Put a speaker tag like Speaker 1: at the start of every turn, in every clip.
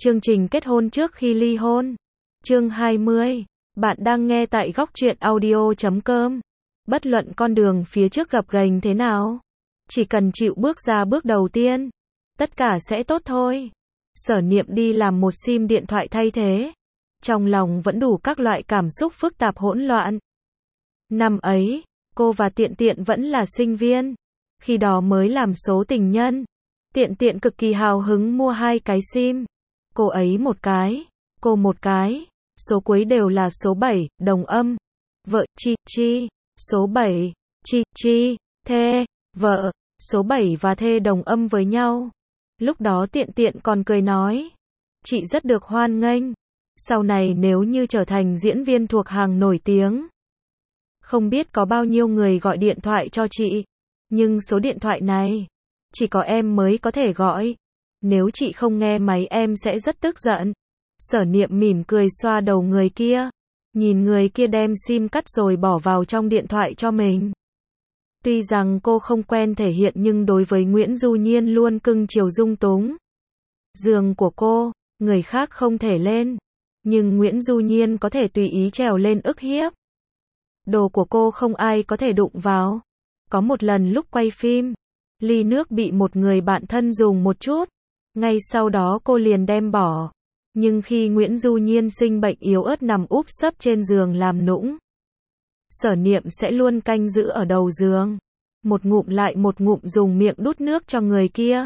Speaker 1: Chương trình kết hôn trước khi ly hôn. Chương 20. Bạn đang nghe tại góc truyện audio.com. Bất luận con đường phía trước gập ghềnh thế nào, chỉ cần chịu bước ra bước đầu tiên, tất cả sẽ tốt thôi. Sở Niệm đi làm một sim điện thoại thay thế. Trong lòng vẫn đủ các loại cảm xúc phức tạp hỗn loạn. Năm ấy, cô và Tiện Tiện vẫn là sinh viên. Khi đó mới làm số tình nhân. Tiện Tiện cực kỳ hào hứng mua 2 cái sim. Cô ấy một cái, cô một cái. Số cuối đều là số 7, đồng âm. Vợ, Chi, Chi. Số 7, Chi, Chi. Thê, vợ. Số 7 và thê đồng âm với nhau. Lúc đó Tiện Tiện còn cười nói, chị rất được hoan nghênh. Sau này nếu như trở thành diễn viên thuộc hàng nổi tiếng, không biết có bao nhiêu người gọi điện thoại cho chị. Nhưng số điện thoại này, chỉ có em mới có thể gọi. Nếu chị không nghe máy em sẽ rất tức giận. Sở Niệm mỉm cười xoa đầu người kia. Nhìn người kia đem sim cắt rồi bỏ vào trong điện thoại cho mình. Tuy rằng cô không quen thể hiện nhưng đối với Nguyễn Du Nhiên luôn cưng chiều dung túng. Giường của cô, người khác không thể lên. Nhưng Nguyễn Du Nhiên có thể tùy ý trèo lên ức hiếp. Đồ của cô không ai có thể đụng vào. Có một lần lúc quay phim, ly nước bị một người bạn thân dùng một chút. Ngay sau đó cô liền đem bỏ. Nhưng khi Nguyễn Du Nhiên sinh bệnh yếu ớt nằm úp sấp trên giường làm nũng, Sở Niệm sẽ luôn canh giữ ở đầu giường. Một ngụm lại một ngụm dùng miệng đút nước cho người kia.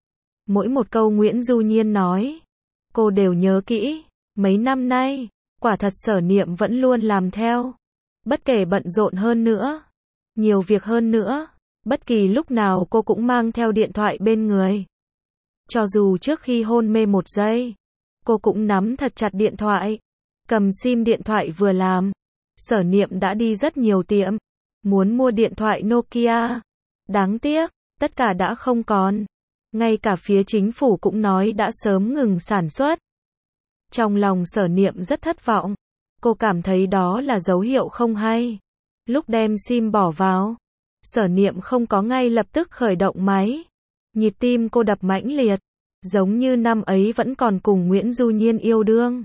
Speaker 1: Mỗi một câu Nguyễn Du Nhiên nói, cô đều nhớ kỹ. Mấy năm nay, quả thật Sở Niệm vẫn luôn làm theo. Bất kể bận rộn hơn nữa, nhiều việc hơn nữa, bất kỳ lúc nào cô cũng mang theo điện thoại bên người. Cho dù trước khi hôn mê 1 giây, cô cũng nắm thật chặt điện thoại. Cầm sim điện thoại vừa làm, Sở Niệm đã đi rất nhiều tiệm, muốn mua điện thoại Nokia. Đáng tiếc, tất cả đã không còn. Ngay cả phía chính phủ cũng nói đã sớm ngừng sản xuất. Trong lòng Sở Niệm rất thất vọng. Cô cảm thấy đó là dấu hiệu không hay. Lúc đem sim bỏ vào, Sở Niệm không có ngay lập tức khởi động máy. Nhịp tim cô đập mãnh liệt, giống như năm ấy vẫn còn cùng Nguyễn Du Nhiên yêu đương.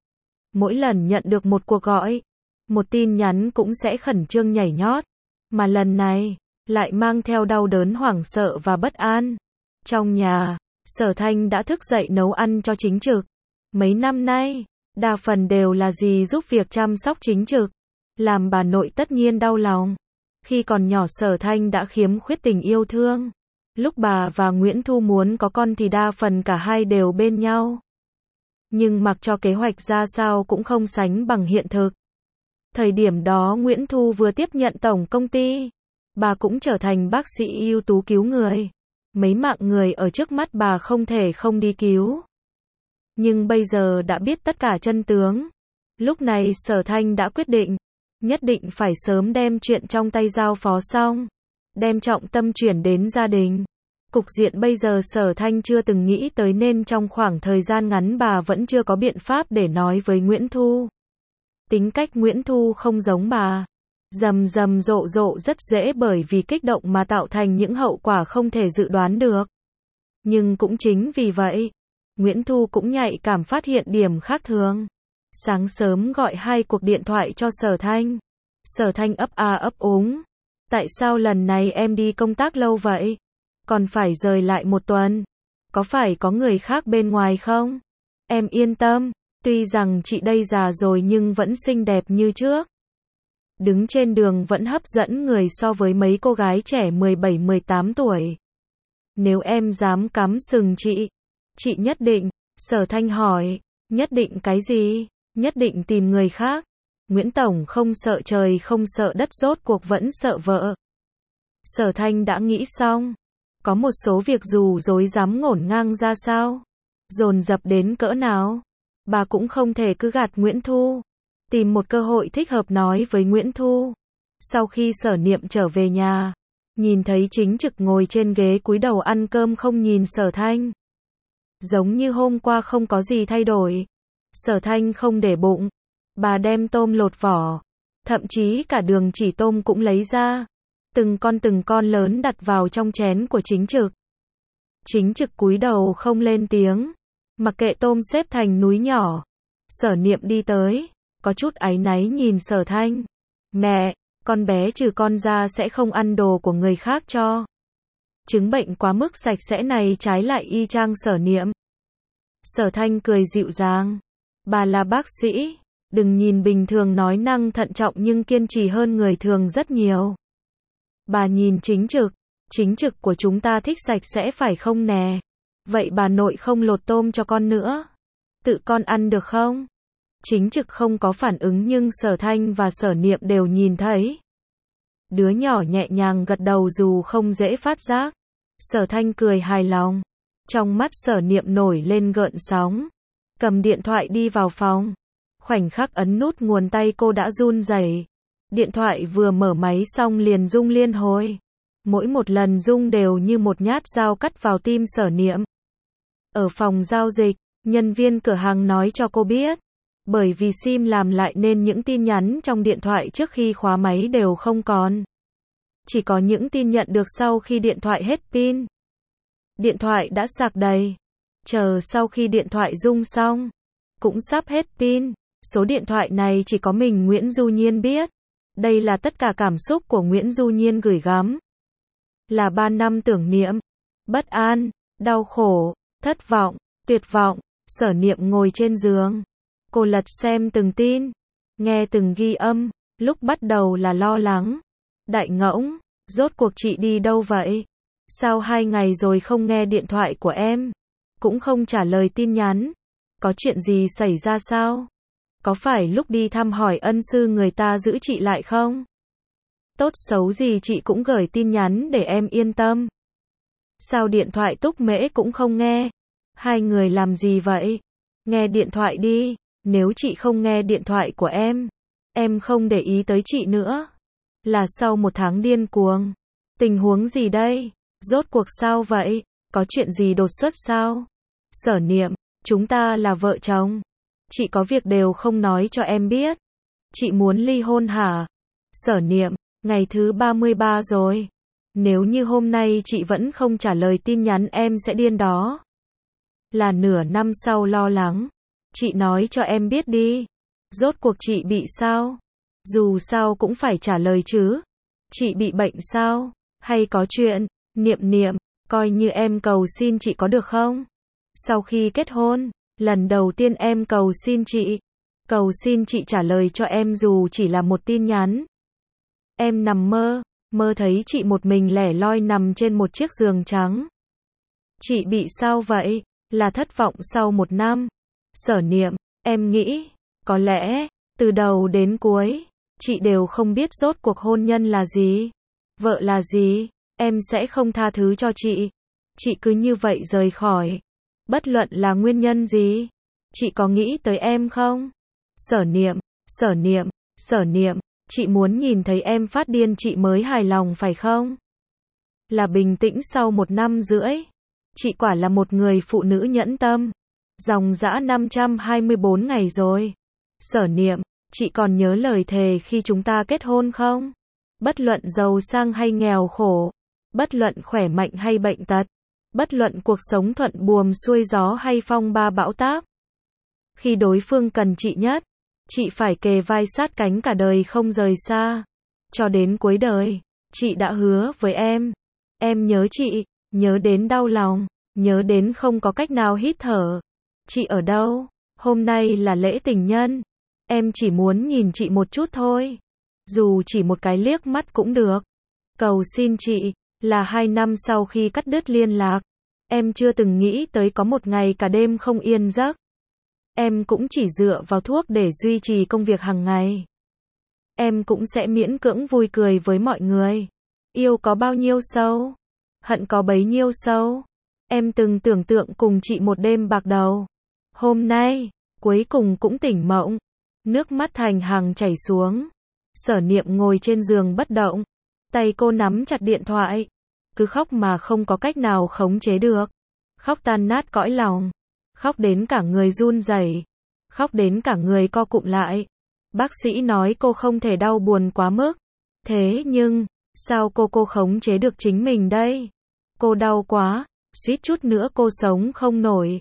Speaker 1: Mỗi lần nhận được một cuộc gọi, một tin nhắn cũng sẽ khẩn trương nhảy nhót. Mà lần này, lại mang theo đau đớn hoảng sợ và bất an. Trong nhà, Sở Thanh đã thức dậy nấu ăn cho Chính Trực. Mấy năm nay, đa phần đều là dì giúp việc chăm sóc Chính Trực. Làm bà nội tất nhiên đau lòng. Khi còn nhỏ Sở Thanh đã khiếm khuyết tình yêu thương. Lúc bà và Nguyễn Thu muốn có con thì đa phần cả hai đều bên nhau. Nhưng mặc cho kế hoạch ra sao cũng không sánh bằng hiện thực. Thời điểm đó Nguyễn Thu vừa tiếp nhận tổng công ty. Bà cũng trở thành bác sĩ ưu tú cứu người. Mấy mạng người ở trước mắt bà không thể không đi cứu. Nhưng bây giờ đã biết tất cả chân tướng. Lúc này Sở Thanh đã quyết định, nhất định phải sớm đem chuyện trong tay giao phó xong. Đem trọng tâm chuyển đến gia đình. Cục diện bây giờ Sở Thanh chưa từng nghĩ tới nên trong khoảng thời gian ngắn bà vẫn chưa có biện pháp để nói với Nguyễn Thu. Tính cách Nguyễn Thu không giống bà. Rầm rầm rộ rộ rất dễ bởi vì kích động mà tạo thành những hậu quả không thể dự đoán được. Nhưng cũng chính vì vậy, Nguyễn Thu cũng nhạy cảm phát hiện điểm khác thường. Sáng sớm gọi 2 cuộc điện thoại cho Sở Thanh. Sở Thanh ấp a ấp úng. Tại sao lần này em đi công tác lâu vậy? Còn phải rời lại 1 tuần. Có phải có người khác bên ngoài không? Em yên tâm, tuy rằng chị đây già rồi nhưng vẫn xinh đẹp như trước. Đứng trên đường vẫn hấp dẫn người so với mấy cô gái trẻ 17-18 tuổi. Nếu em dám cắm sừng chị nhất định. Sở Thanh hỏi, nhất định cái gì? Nhất định tìm người khác. Nguyễn Tổng không sợ trời không sợ đất rốt cuộc vẫn sợ vợ. Sở Thanh đã nghĩ xong. Có một số việc dù dối dám ngổn ngang ra sao, dồn dập đến cỡ nào, bà cũng không thể cứ gạt Nguyễn Thu. Tìm một cơ hội thích hợp nói với Nguyễn Thu. Sau khi Sở Niệm trở về nhà, nhìn thấy Chính Trực ngồi trên ghế cúi đầu ăn cơm không nhìn Sở Thanh. Giống như hôm qua không có gì thay đổi. Sở Thanh không để bụng. Bà đem tôm lột vỏ. Thậm chí cả đường chỉ tôm cũng lấy ra. Từng con lớn đặt vào trong chén của Chính Trực. Chính Trực cúi đầu không lên tiếng. Mặc kệ tôm xếp thành núi nhỏ. Sở Niệm đi tới, có chút áy náy nhìn Sở Thanh. Mẹ, con bé trừ con ra sẽ không ăn đồ của người khác cho. Chứng bệnh quá mức sạch sẽ này trái lại y chang Sở Niệm. Sở Thanh cười dịu dàng. Bà là bác sĩ, đừng nhìn bình thường nói năng thận trọng nhưng kiên trì hơn người thường rất nhiều. Bà nhìn chính trực của chúng ta thích sạch sẽ phải không nè? Vậy bà nội không lột tôm cho con nữa. Tự con ăn được không? Chính trực không có phản ứng nhưng Sở Thanh và Sở Niệm đều nhìn thấy. Đứa nhỏ nhẹ nhàng gật đầu dù không dễ phát giác. Sở Thanh cười hài lòng. Trong mắt Sở Niệm nổi lên gợn sóng. Cầm điện thoại đi vào phòng. Khoảnh khắc ấn nút nguồn tay cô đã run rẩy. Điện thoại vừa mở máy xong liền rung liên hồi. Mỗi một lần rung đều như một nhát dao cắt vào tim Sở Niệm. Ở phòng giao dịch, nhân viên cửa hàng nói cho cô biết. Bởi vì sim làm lại nên những tin nhắn trong điện thoại trước khi khóa máy đều không còn. Chỉ có những tin nhận được sau khi điện thoại hết pin. Điện thoại đã sạc đầy. Chờ sau khi điện thoại rung xong, cũng sắp hết pin. Số điện thoại này chỉ có mình Nguyễn Du Nhiên biết. Đây là tất cả cảm xúc của Nguyễn Du Nhiên gửi gắm. Là 3 năm tưởng niệm, bất an, đau khổ, thất vọng, tuyệt vọng. Sở Niệm ngồi trên giường. Cô lật xem từng tin, nghe từng ghi âm. Lúc bắt đầu là lo lắng. Đại ngỗng, rốt cuộc chị đi đâu vậy? Sao 2 ngày rồi không nghe điện thoại của em? Cũng không trả lời tin nhắn. Có chuyện gì xảy ra sao? Có phải lúc đi thăm hỏi ân sư người ta giữ chị lại không? Tốt xấu gì chị cũng gửi tin nhắn để em yên tâm. Sao điện thoại Túc Mễ cũng không nghe? Hai người làm gì vậy? Nghe điện thoại đi, nếu chị không nghe điện thoại của em không để ý tới chị nữa. Là sau 1 tháng điên cuồng. Tình huống gì đây? Rốt cuộc sao vậy? Có chuyện gì đột xuất sao? Sở Niệm, chúng ta là vợ chồng. Chị có việc đều không nói cho em biết. Chị muốn ly hôn hả? Sở Niệm, ngày thứ 33 rồi. Nếu như hôm nay chị vẫn không trả lời tin nhắn em sẽ điên đó. Là nửa năm sau lo lắng. Chị nói cho em biết đi. Rốt cuộc chị bị sao? Dù sao cũng phải trả lời chứ. Chị bị bệnh sao? Hay có chuyện? Niệm, coi như em cầu xin chị có được không? Sau khi kết hôn, lần đầu tiên em cầu xin chị. Cầu xin chị trả lời cho em dù chỉ là một tin nhắn. Em nằm mơ thấy chị một mình lẻ loi nằm trên một chiếc giường trắng. Chị bị sao vậy? Là thất vọng sau 1 năm. Sở Niệm, em nghĩ, có lẽ, từ đầu đến cuối, chị đều không biết rốt cuộc hôn nhân là gì, vợ là gì, em sẽ không tha thứ cho chị. Chị cứ như vậy rời khỏi. Bất luận là nguyên nhân gì, chị có nghĩ tới em không? Sở Niệm, chị muốn nhìn thấy em phát điên chị mới hài lòng phải không? Là bình tĩnh sau 1 năm rưỡi. Chị quả là một người phụ nữ nhẫn tâm. Dòng dã 524 ngày rồi. Sở Niệm, chị còn nhớ lời thề khi chúng ta kết hôn không? Bất luận giàu sang hay nghèo khổ, bất luận khỏe mạnh hay bệnh tật, bất luận cuộc sống thuận buồm xuôi gió hay phong ba bão táp. Khi đối phương cần chị nhất, chị phải kề vai sát cánh cả đời không rời xa. Cho đến cuối đời, chị đã hứa với em. Em nhớ chị, nhớ đến đau lòng, nhớ đến không có cách nào hít thở. Chị ở đâu? Hôm nay là lễ tình nhân. Em chỉ muốn nhìn chị một chút thôi. Dù chỉ một cái liếc mắt cũng được. Cầu xin chị, là 2 năm sau khi cắt đứt liên lạc. Em chưa từng nghĩ tới có một ngày cả đêm không yên giấc. Em cũng chỉ dựa vào thuốc để duy trì công việc hàng ngày. Em cũng sẽ miễn cưỡng vui cười với mọi người. Yêu có bao nhiêu sâu, hận có bấy nhiêu sâu. Em từng tưởng tượng cùng chị một đêm bạc đầu. Hôm nay, cuối cùng cũng tỉnh mộng. Nước mắt thành hàng chảy xuống. Sở Niệm ngồi trên giường bất động. Tay cô nắm chặt điện thoại. Cứ khóc mà không có cách nào khống chế được. Khóc tan nát cõi lòng. Khóc đến cả người run rẩy. Khóc đến cả người co cụm lại. Bác sĩ nói cô không thể đau buồn quá mức. Thế nhưng, sao cô khống chế được chính mình đây? Cô đau quá, suýt chút nữa cô sống không nổi.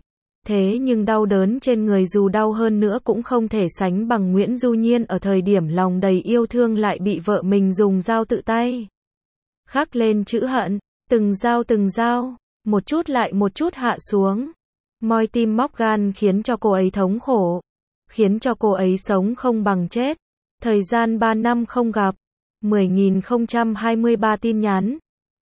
Speaker 1: Thế nhưng đau đớn trên người dù đau hơn nữa cũng không thể sánh bằng Nguyễn Du Nhiên ở thời điểm lòng đầy yêu thương lại bị vợ mình dùng dao tự tay khắc lên chữ hận, từng dao, một chút lại một chút hạ xuống. Moi tim móc gan khiến cho cô ấy thống khổ, khiến cho cô ấy sống không bằng chết. Thời gian 3 năm không gặp, 10.023 tin nhắn,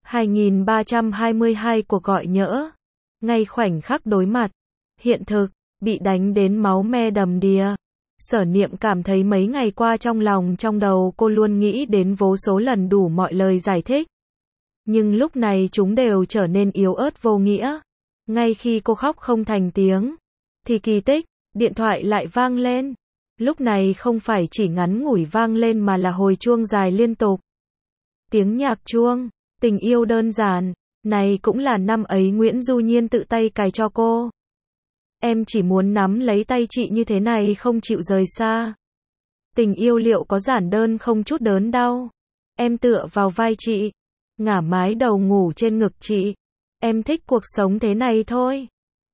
Speaker 1: 2.322 cuộc gọi nhỡ. Ngay khoảnh khắc đối mặt, hiện thực, bị đánh đến máu me đầm đìa. Sở Niệm cảm thấy mấy ngày qua trong lòng trong đầu cô luôn nghĩ đến vô số lần đủ mọi lời giải thích. Nhưng lúc này chúng đều trở nên yếu ớt vô nghĩa. Ngay khi cô khóc không thành tiếng, thì kỳ tích, điện thoại lại vang lên. Lúc này không phải chỉ ngắn ngủi vang lên mà là hồi chuông dài liên tục. Tiếng nhạc chuông, tình yêu đơn giản, này cũng là năm ấy Nguyễn Du Nhiên tự tay cài cho cô. Em chỉ muốn nắm lấy tay chị như thế này không chịu rời xa. Tình yêu liệu có giản đơn không chút đớn đau. Em tựa vào vai chị, ngả mái đầu ngủ trên ngực chị. Em thích cuộc sống thế này thôi.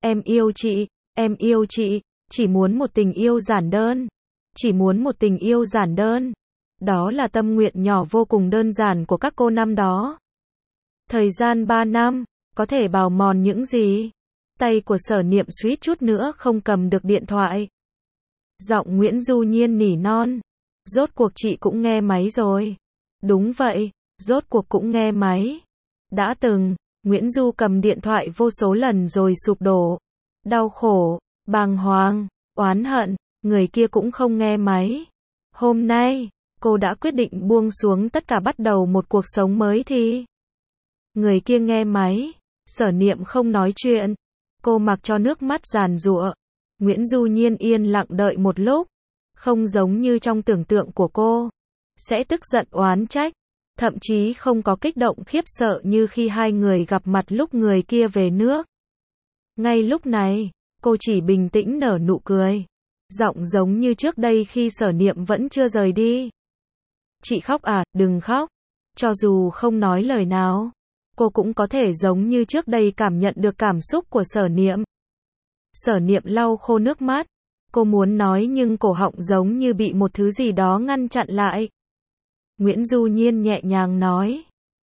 Speaker 1: Em yêu chị, chỉ muốn một tình yêu giản đơn. Chỉ muốn một tình yêu giản đơn. Đó là tâm nguyện nhỏ vô cùng đơn giản của các cô năm đó. Thời gian 3 năm, có thể bào mòn những gì? Tay của Sở Niệm suýt chút nữa không cầm được điện thoại. Giọng Nguyễn Du Nhiên nỉ non. Rốt cuộc chị cũng nghe máy rồi. Đúng vậy, rốt cuộc cũng nghe máy. Đã từng, Nguyễn Du cầm điện thoại vô số lần rồi sụp đổ. Đau khổ, bàng hoàng, oán hận, người kia cũng không nghe máy. Hôm nay, cô đã quyết định buông xuống tất cả bắt đầu một cuộc sống mới thì người kia nghe máy. Sở Niệm không nói chuyện. Cô mặc cho nước mắt giàn giụa. Nguyễn Du Nhiên yên lặng đợi một lúc. Không giống như trong tưởng tượng của cô. Sẽ tức giận oán trách. Thậm chí không có kích động khiếp sợ như khi hai người gặp mặt lúc người kia về nước. Ngay lúc này, cô chỉ bình tĩnh nở nụ cười. Giọng giống như trước đây khi Sở Niệm vẫn chưa rời đi. Chị khóc à, đừng khóc. Cho dù không nói lời nào, cô cũng có thể giống như trước đây cảm nhận được cảm xúc của Sở Niệm. Sở Niệm lau khô nước mắt. Cô muốn nói nhưng cổ họng giống như bị một thứ gì đó ngăn chặn lại. Nguyễn Du Nhiên nhẹ nhàng nói.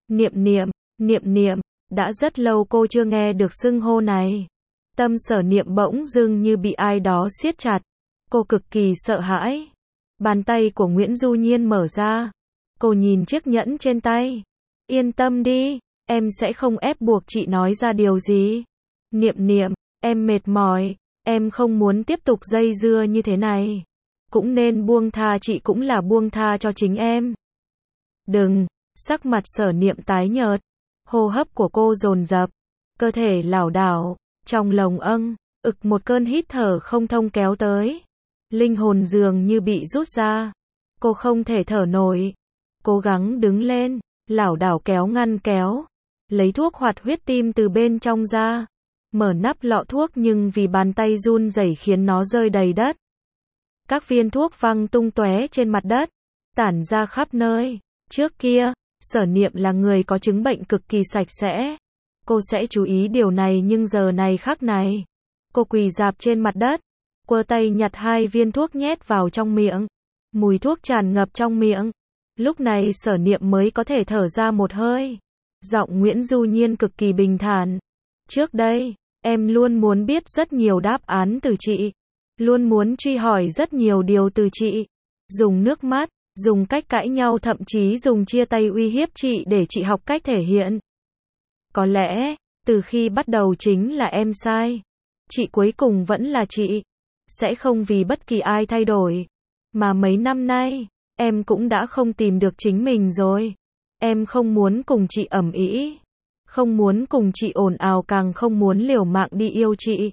Speaker 1: Niệm, đã rất lâu cô chưa nghe được xưng hô này. Tâm Sở Niệm bỗng dưng như bị ai đó siết chặt. Cô cực kỳ sợ hãi. Bàn tay của Nguyễn Du Nhiên mở ra. Cô nhìn chiếc nhẫn trên tay. Yên tâm đi, em sẽ không ép buộc chị nói ra điều gì. Niệm, em mệt mỏi, em không muốn tiếp tục dây dưa như thế này. Cũng nên buông tha chị cũng là buông tha cho chính em. Đừng, sắc mặt Sở Niệm tái nhợt. Hô hấp của cô dồn dập. Cơ thể lảo đảo, trong lồng một cơn hít thở không thông kéo tới. Linh hồn dường như bị rút ra. Cô không thể thở nổi. Cố gắng đứng lên, lảo đảo kéo. Lấy thuốc hoạt huyết tim từ bên trong ra. Mở nắp lọ thuốc nhưng vì bàn tay run rẩy khiến nó rơi đầy đất. Các viên thuốc văng tung tóe trên mặt đất, tản ra khắp nơi. Trước kia, Sở Niệm là người có chứng bệnh cực kỳ sạch sẽ. Cô sẽ chú ý điều này nhưng giờ này khắc này. Cô quỳ rạp trên mặt đất, quơ tay nhặt 2 viên thuốc nhét vào trong miệng. Mùi thuốc tràn ngập trong miệng. Lúc này Sở Niệm mới có thể thở ra một hơi. Giọng Nguyễn Du Nhiên cực kỳ bình thản. Trước đây, em luôn muốn biết rất nhiều đáp án từ chị. Luôn muốn truy hỏi rất nhiều điều từ chị. Dùng nước mắt, dùng cách cãi nhau thậm chí dùng chia tay uy hiếp chị để chị học cách thể hiện. Có lẽ, từ khi bắt đầu chính là em sai. Chị cuối cùng vẫn là chị. Sẽ không vì bất kỳ ai thay đổi. Mà mấy năm nay, em cũng đã không tìm được chính mình rồi. Em không muốn cùng chị ầm ĩ. Không muốn cùng chị ồn ào càng không muốn liều mạng đi yêu chị.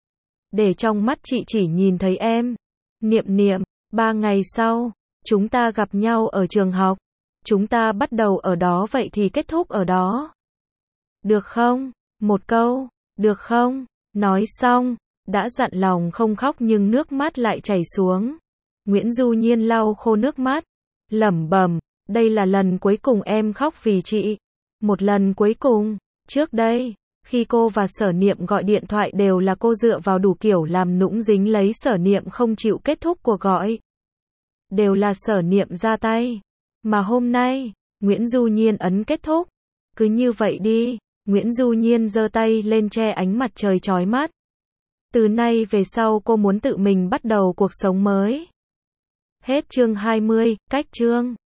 Speaker 1: Để trong mắt chị chỉ nhìn thấy em. Niệm, 3 ngày sau, chúng ta gặp nhau ở trường học. Chúng ta bắt đầu ở đó vậy thì kết thúc ở đó. Được không? Một câu, được không? Nói xong, đã dặn lòng không khóc nhưng nước mắt lại chảy xuống. Nguyễn Du Nhiên lau khô nước mắt, lẩm bẩm, đây là lần cuối cùng em khóc vì chị. Một lần cuối cùng, trước đây, Khi cô và Sở Niệm gọi điện thoại đều là cô dựa vào đủ kiểu làm nũng dính lấy Sở Niệm không chịu kết thúc cuộc gọi. Đều là Sở Niệm ra tay. Mà hôm nay, Nguyễn Du Nhiên ấn kết thúc. Cứ như vậy đi. Nguyễn Du Nhiên giơ tay lên che ánh mặt trời chói mắt. Từ nay về sau cô muốn tự mình bắt đầu cuộc sống mới. Hết chương 20, cách chương.